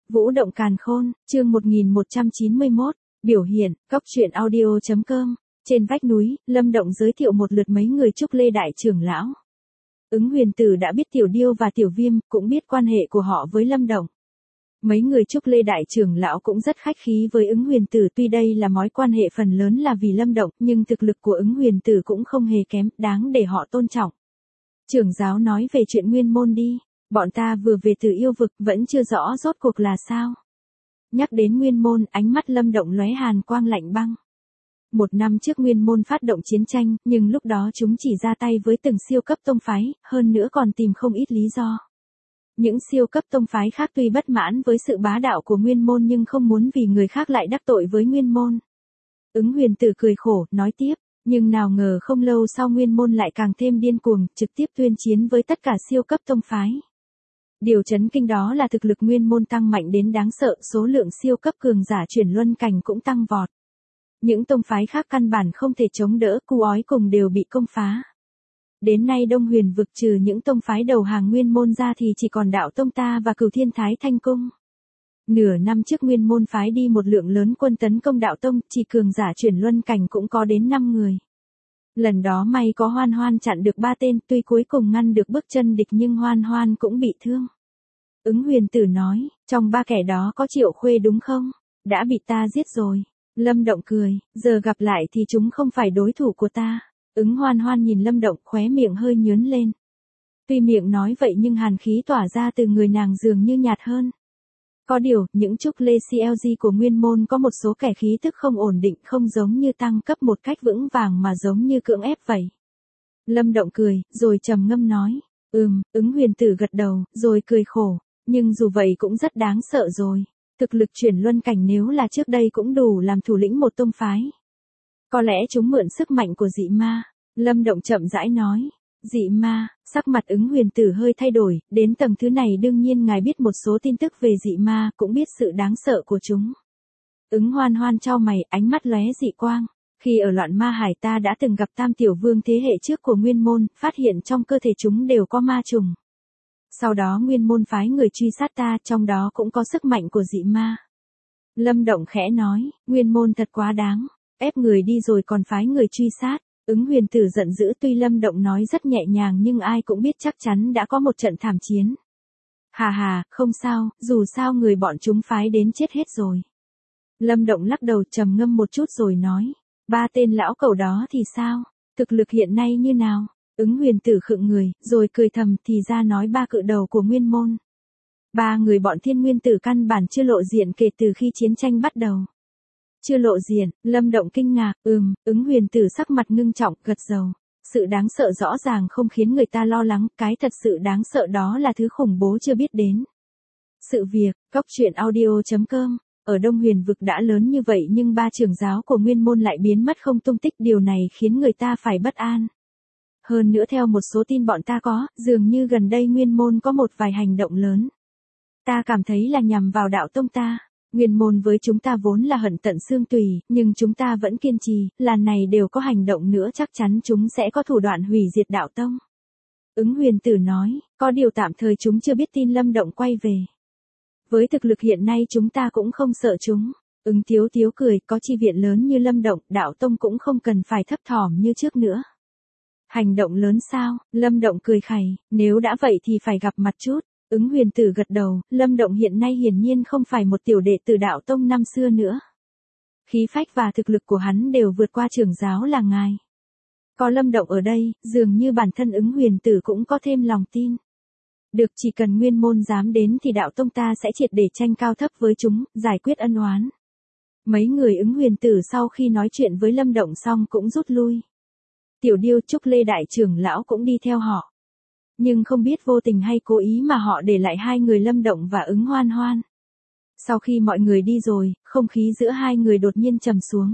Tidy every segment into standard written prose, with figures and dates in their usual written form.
Vũ động càn khôn, chương 1191, biểu hiện, góc truyện audio.com. Trên vách núi, Lâm Động giới thiệu một lượt mấy người Trúc Lê đại trưởng lão. Ứng Huyền Tử đã biết Tiểu Điêu và Tiểu Viêm, cũng biết quan hệ của họ với Lâm Động. Mấy người Trúc Lê đại trưởng lão cũng rất khách khí với Ứng Huyền Tử, tuy đây là mối quan hệ phần lớn là vì Lâm Động, nhưng thực lực của Ứng Huyền Tử cũng không hề kém, đáng để họ tôn trọng. Trưởng giáo nói về chuyện Nguyên Môn đi. Bọn ta vừa về từ yêu vực, vẫn chưa rõ rốt cuộc là sao. Nhắc đến Nguyên Môn, ánh mắt Lâm Động lóe hàn quang lạnh băng. 1 năm trước Nguyên Môn phát động chiến tranh, nhưng lúc đó chúng chỉ ra tay với từng siêu cấp tông phái, hơn nữa còn tìm không ít lý do. Những siêu cấp tông phái khác tuy bất mãn với sự bá đạo của Nguyên Môn nhưng không muốn vì người khác lại đắc tội với Nguyên Môn. Ứng Huyền Tử cười khổ, nói tiếp, nhưng nào ngờ không lâu sau Nguyên Môn lại càng thêm điên cuồng, trực tiếp tuyên chiến với tất cả siêu cấp tông phái. Điều chấn kinh đó là thực lực Nguyên Môn tăng mạnh đến đáng sợ, số lượng siêu cấp cường giả chuyển luân cảnh cũng tăng vọt. Những tông phái khác căn bản không thể chống đỡ, cu ói cùng đều bị công phá. Đến nay Đông Huyền vực trừ những tông phái đầu hàng Nguyên Môn ra thì chỉ còn Đạo Tông ta và Cửu Thiên Thái Thanh Cung. Nửa năm trước Nguyên Môn phái đi một lượng lớn quân tấn công Đạo Tông, chỉ cường giả chuyển luân cảnh cũng có đến 5 người. Lần đó may có Hoan Hoan chặn được 3 tên, tuy cuối cùng ngăn được bước chân địch nhưng Hoan Hoan cũng bị thương. Ứng Huyền Tử nói, trong 3 kẻ đó có Triệu Khuê đúng không? Đã bị ta giết rồi. Lâm Động cười, giờ gặp lại thì chúng không phải đối thủ của ta. Ứng Hoan Hoan nhìn Lâm Động, khóe miệng hơi nhướng lên. Tuy miệng nói vậy nhưng hàn khí tỏa ra từ người nàng dường như nhạt hơn. Có điều, những Trúc Lê CLG của Nguyên Môn có một số kẻ khí tức không ổn định, không giống như tăng cấp một cách vững vàng mà giống như cưỡng ép vậy. Lâm Động cười, rồi trầm ngâm nói, Ứng Huyền Tử gật đầu, rồi cười khổ, nhưng dù vậy cũng rất đáng sợ rồi. Thực lực chuyển luân cảnh nếu là trước đây cũng đủ làm thủ lĩnh một tông phái. Có lẽ chúng mượn sức mạnh của dị ma. Lâm Động chậm rãi nói, dị ma, sắc mặt Ứng Huyền Tử hơi thay đổi, đến tầng thứ này đương nhiên ngài biết một số tin tức về dị ma, cũng biết sự đáng sợ của chúng. Ứng Hoan Hoan chau mày, ánh mắt lóe dị quang. Khi ở Loạn Ma Hải ta đã từng gặp Tam Tiểu Vương thế hệ trước của Nguyên Môn, phát hiện trong cơ thể chúng đều có ma trùng. Sau đó Nguyên Môn phái người truy sát ta, trong đó cũng có sức mạnh của dị ma. Lâm Động khẽ nói, Nguyên Môn thật quá đáng, ép người đi rồi còn phái người truy sát. Ứng Huyền Tử giận dữ, tuy Lâm Động nói rất nhẹ nhàng nhưng ai cũng biết chắc chắn đã có một trận thảm chiến. Hà, không sao, dù sao người bọn chúng phái đến chết hết rồi. Lâm Động lắc đầu trầm ngâm một chút rồi nói, 3 tên lão cẩu đó thì sao, thực lực hiện nay như nào? Ứng Huyền Tử khựng người, rồi cười thầm, thì ra nói 3 cự đầu của Nguyên Môn. 3 người bọn Thiên Nguyên Tử căn bản chưa lộ diện kể từ khi chiến tranh bắt đầu. Chưa lộ diện, Lâm Động kinh ngạc, Ứng Huyền Tử sắc mặt ngưng trọng, gật đầu. Sự đáng sợ rõ ràng không khiến người ta lo lắng, cái thật sự đáng sợ đó là thứ khủng bố chưa biết đến. Sự việc, góc truyện audio.com, ở Đông Huyền vực đã lớn như vậy nhưng 3 trưởng giáo của Nguyên Môn lại biến mất không tung tích, điều này khiến người ta phải bất an. Hơn nữa theo một số tin bọn ta có, dường như gần đây Nguyên Môn có một vài hành động lớn. Ta cảm thấy là nhằm vào Đạo Tông ta. Nguyên Môn với chúng ta vốn là hận tận xương tùy, nhưng chúng ta vẫn kiên trì, lần này đều có hành động nữa chắc chắn chúng sẽ có thủ đoạn hủy diệt Đạo Tông. Ứng Huyền Tử nói, có điều tạm thời chúng chưa biết tin Lâm Động quay về. Với thực lực hiện nay chúng ta cũng không sợ chúng. Ứng Tiếu Tiếu cười, có chi viện lớn như Lâm Động, Đạo Tông cũng không cần phải thấp thỏm như trước nữa. Hành động lớn sao? Lâm Động cười khẩy, nếu đã vậy thì phải gặp mặt chút. Ứng Huyền Tử gật đầu, Lâm Động hiện nay hiển nhiên không phải một tiểu đệ tử Đạo Tông năm xưa nữa. Khí phách và thực lực của hắn đều vượt qua trưởng giáo là ngài. Có Lâm Động ở đây, dường như bản thân Ứng Huyền Tử cũng có thêm lòng tin. Được, chỉ cần Nguyên Môn dám đến thì Đạo Tông ta sẽ triệt để tranh cao thấp với chúng, giải quyết ân oán. Mấy người Ứng Huyền Tử sau khi nói chuyện với Lâm Động xong cũng rút lui. Tiểu Điêu, Trúc Lê đại trưởng lão cũng đi theo họ. Nhưng không biết vô tình hay cố ý mà họ để lại 2 người Lâm Động và Ứng Hoan Hoan. Sau khi mọi người đi rồi, không khí giữa 2 người đột nhiên trầm xuống.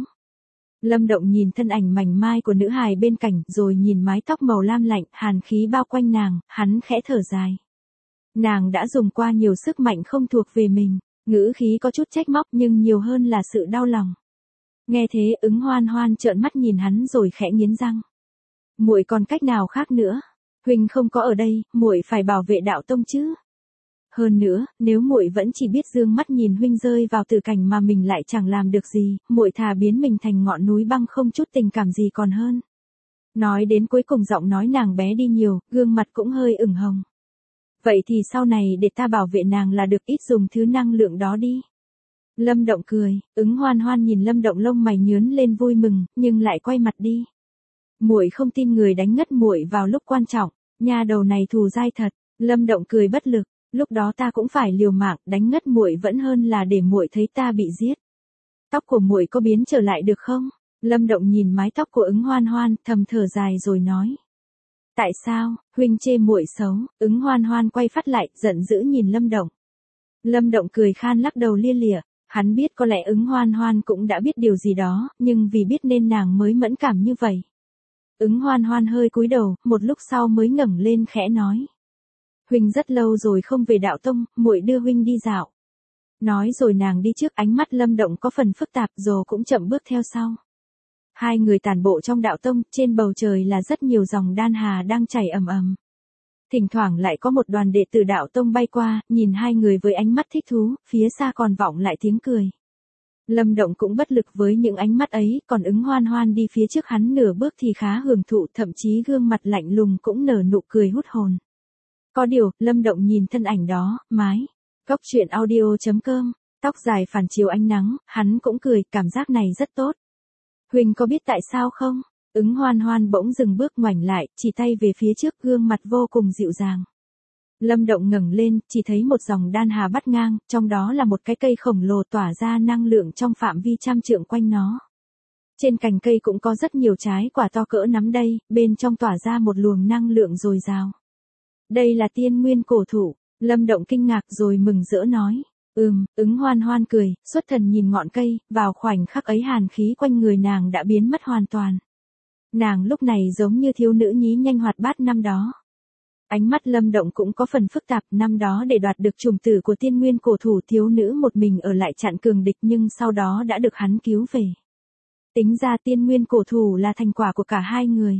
Lâm Động nhìn thân ảnh mảnh mai của nữ hài bên cạnh, rồi nhìn mái tóc màu lam lạnh, hàn khí bao quanh nàng, hắn khẽ thở dài. Nàng đã dùng qua nhiều sức mạnh không thuộc về mình, ngữ khí có chút trách móc nhưng nhiều hơn là sự đau lòng. Nghe thế, Ứng Hoan Hoan trợn mắt nhìn hắn rồi khẽ nghiến răng. Muội còn cách nào khác nữa? Huynh không có ở đây, muội phải bảo vệ Đạo Tông chứ. Hơn nữa, nếu muội vẫn chỉ biết dương mắt nhìn huynh rơi vào tử cảnh mà mình lại chẳng làm được gì, muội thà biến mình thành ngọn núi băng không chút tình cảm gì còn hơn. Nói đến cuối cùng giọng nói nàng bé đi nhiều, gương mặt cũng hơi ửng hồng. Vậy thì sau này để ta bảo vệ nàng là được, ít dùng thứ năng lượng đó đi. Lâm Động cười, Ứng Hoan Hoan nhìn Lâm Động lông mày nhướn lên vui mừng, nhưng lại quay mặt đi. Muội không tin người đánh ngất muội vào lúc quan trọng, nha đầu này thù dai thật. Lâm Động cười bất lực, lúc đó ta cũng phải liều mạng, đánh ngất muội vẫn hơn là để muội thấy ta bị giết. Tóc của muội có biến trở lại được không? Lâm Động nhìn mái tóc của Ứng Hoan Hoan, thầm thở dài rồi nói. Tại sao, huynh chê muội xấu? Ứng Hoan Hoan quay phát lại, giận dữ nhìn Lâm Động. Lâm Động cười khan lắc đầu lia lịa, hắn biết có lẽ Ứng Hoan Hoan cũng đã biết điều gì đó, nhưng vì biết nên nàng mới mẫn cảm như vậy. Ứng Hoan Hoan hơi cúi đầu, một lúc sau mới ngẩng lên khẽ nói. Huynh rất lâu rồi không về đạo tông, muội đưa huynh đi dạo. Nói rồi nàng đi trước, ánh mắt Lâm Động có phần phức tạp, rồi cũng chậm bước theo sau. Hai người tản bộ trong đạo tông, trên bầu trời là rất nhiều dòng đan hà đang chảy ầm ầm. Thỉnh thoảng lại có một đoàn đệ tử đạo tông bay qua, nhìn hai người với ánh mắt thích thú, phía xa còn vọng lại tiếng cười. Lâm Động cũng bất lực với những ánh mắt ấy, còn Ứng Hoan Hoan đi phía trước hắn nửa bước thì khá hưởng thụ, thậm chí gương mặt lạnh lùng cũng nở nụ cười hút hồn. Có điều, Lâm Động nhìn thân ảnh đó, mái. Góc truyện audio.com, tóc dài phản chiếu ánh nắng, hắn cũng cười, cảm giác này rất tốt. Huynh có biết tại sao không? Ứng Hoan Hoan bỗng dừng bước ngoảnh lại, chỉ tay về phía trước, gương mặt vô cùng dịu dàng. Lâm Động ngẩng lên, chỉ thấy một dòng đan hà bắt ngang, trong đó là một cái cây khổng lồ tỏa ra năng lượng trong phạm vi trăm trượng quanh nó. Trên cành cây cũng có rất nhiều trái quả to cỡ nắm đay, bên trong tỏa ra một luồng năng lượng dồi dào. Đây là tiên nguyên cổ thụ. Lâm Động kinh ngạc rồi mừng rỡ nói. Ứng Hoan Hoan cười, xuất thần nhìn ngọn cây, vào khoảnh khắc ấy hàn khí quanh người nàng đã biến mất hoàn toàn. Nàng lúc này giống như thiếu nữ nhí nhanh hoạt bát năm đó. Ánh mắt Lâm Động cũng có phần phức tạp, năm đó để đoạt được trùng tử của tiên nguyên cổ thụ, thiếu nữ một mình ở lại chặn cường địch nhưng sau đó đã được hắn cứu về. Tính ra tiên nguyên cổ thụ là thành quả của cả hai người.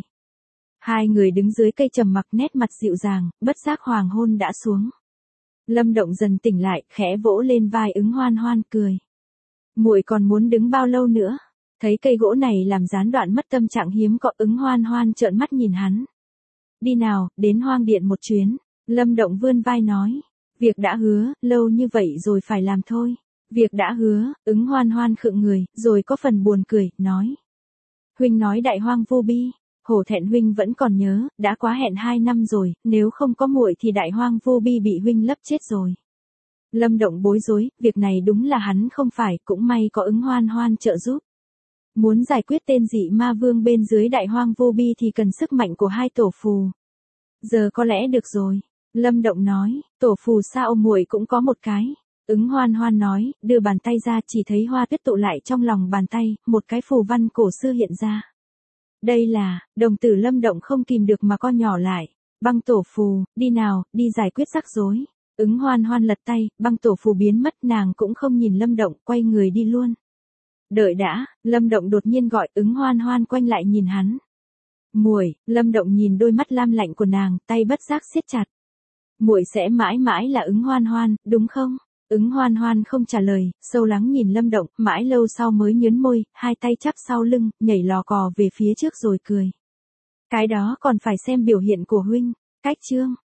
Hai người đứng dưới cây trầm mặc, nét mặt dịu dàng, bất giác hoàng hôn đã xuống. Lâm Động dần tỉnh lại, khẽ vỗ lên vai Ứng Hoan Hoan cười. Muội còn muốn đứng bao lâu nữa? Thấy cây gỗ này làm gián đoạn mất tâm trạng hiếm có, Ứng Hoan Hoan trợn mắt nhìn hắn. Đi nào, đến hoang điện một chuyến. Lâm Động vươn vai nói. Việc đã hứa, lâu như vậy rồi phải làm thôi. Việc đã hứa, Ứng Hoan Hoan khựng người, rồi có phần buồn cười, nói. Huynh nói đại hoang vô bi. Hổ Thẹn huynh vẫn còn nhớ, đã quá hẹn 2 năm rồi, nếu không có muội thì đại hoang vô bi bị huynh lấp chết rồi. Lâm Động bối rối, việc này đúng là hắn không phải, cũng may có Ứng Hoan Hoan trợ giúp. Muốn giải quyết tên dị ma vương bên dưới đại hoang vô bi thì cần sức mạnh của 2 tổ phù. Giờ có lẽ được rồi. Lâm Động nói, tổ phù sao muội cũng có một cái. Ứng Hoan Hoan nói, đưa bàn tay ra, chỉ thấy hoa tuyết tụ lại trong lòng bàn tay, một cái phù văn cổ xưa hiện ra. Đây là, đồng tử Lâm Động không kìm được mà co nhỏ lại. Băng tổ phù, đi nào, đi giải quyết rắc rối. Ứng Hoan Hoan lật tay, băng tổ phù biến mất, nàng cũng không nhìn Lâm Động, quay người đi luôn. Đợi đã, Lâm Động đột nhiên gọi, Ứng Hoan Hoan quanh lại nhìn hắn. Muội, Lâm Động nhìn đôi mắt lam lạnh của nàng, tay bất giác siết chặt. Muội sẽ mãi mãi là Ứng Hoan Hoan, đúng không? Ứng Hoan Hoan không trả lời, sâu lắng nhìn Lâm Động, mãi lâu sau mới nhớn môi, hai tay chắp sau lưng, nhảy lò cò về phía trước rồi cười. Cái đó còn phải xem biểu hiện của huynh. Cách chương